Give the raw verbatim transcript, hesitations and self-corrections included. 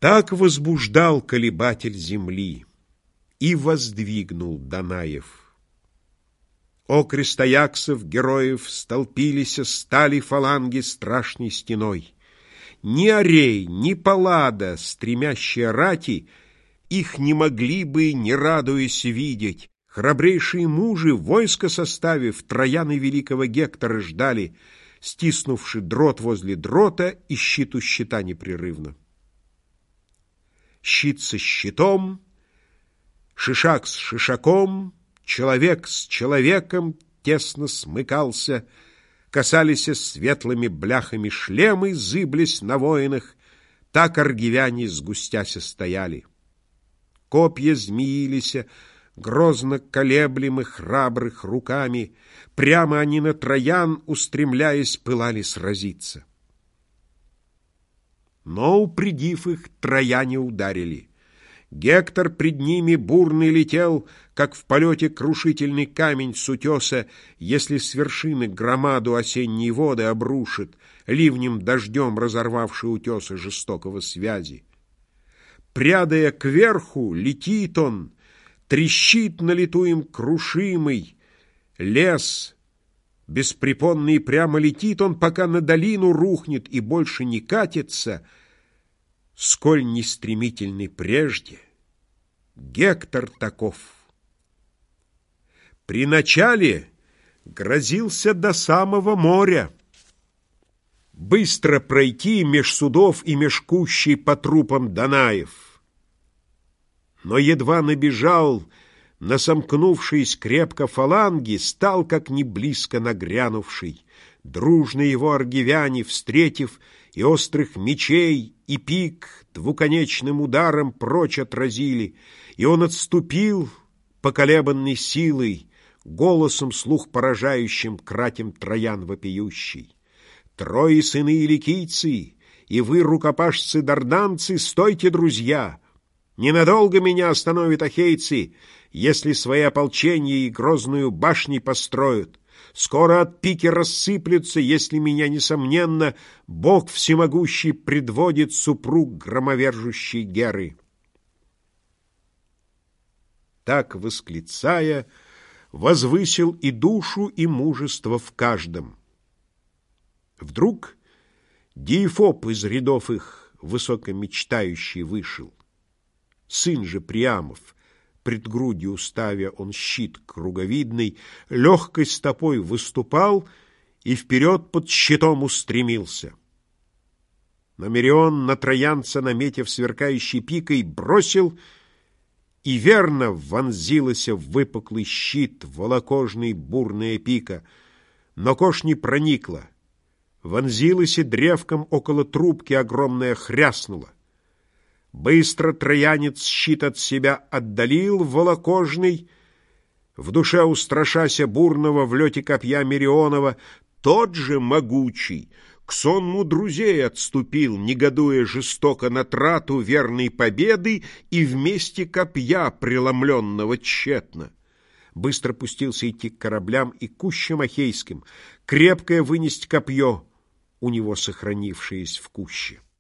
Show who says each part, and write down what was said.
Speaker 1: Так возбуждал колебатель земли, и воздвигнул Данаев. Окрест аяксов, героев, столпились, стали фаланги страшной стеной. Ни Орей, ни Паллада, стремящие рати, их не могли бы, не радуясь, видеть. Храбрейшие мужи, войско составив, Трояна великого Гектора ждали, стиснувши дрот возле дрота и щит у щита непрерывно. Щит со щитом, шишак с шишаком, человек с человеком тесно смыкался, касались светлыми бляхами шлемы, зыблись на воинах, так аргивяне сгустяся стояли. Копья змеились, грозно колеблемы храбрых руками, прямо они на Троян, устремляясь, пылали сразиться. Но, упредив их, трояне ударили. Гектор пред ними бурный летел, как в полете крушительный камень с утеса, если с вершины громаду осенние воды обрушит, ливнем дождем разорвавший утесы жестокого связи. Прядая кверху, летит он, трещит на лету им крушимый, лес беспрепонный прямо летит он, пока на долину рухнет и больше не катится, сколь не стремительный прежде. Гектор таков. При начале грозился до самого моря. Быстро пройти меж судов и меж кущей по трупам Данаев. Но едва набежал, на сомкнувшись крепко фаланги, стал, как не близко нагрянувший. Дружно его аргивяне, встретив, и острых мечей, и пик двуконечным ударом прочь отразили, и он отступил, поколебанный силой, голосом слух поражающим кратем Троян вопиющий. Трое сыны иликийцы, и вы, рукопашцы-дарданцы, стойте, друзья! Ненадолго меня остановят ахейцы, если свои ополчения и грозную башни построят. Скоро от пики рассыплются, если меня, несомненно, Бог всемогущий предводит супруг громовержущей Геры. Так, восклицая, возвысил и душу, и мужество в каждом. Вдруг Диефоб из рядов их высокомечтающий вышел. Сын же Приамов, пред грудью ставя он щит круговидный, легкой стопой выступал и вперед под щитом устремился. Но Мерион на троянца, наметив сверкающей пикой, бросил, и верно вонзилась в выпуклый щит волокожный бурная пика, но кож не проникла. Вонзилась и древком около трубки огромная хряснула. Быстро троянец щит от себя отдалил волокожный, в душе устрашася бурного в лете копья Мерионова, тот же могучий к сонму друзей отступил, негодуя жестоко на трату верной победы и вместе копья, преломленного тщетно. Быстро пустился идти к кораблям и кущам ахейским, крепкое вынести копье, у него сохранившееся в куще.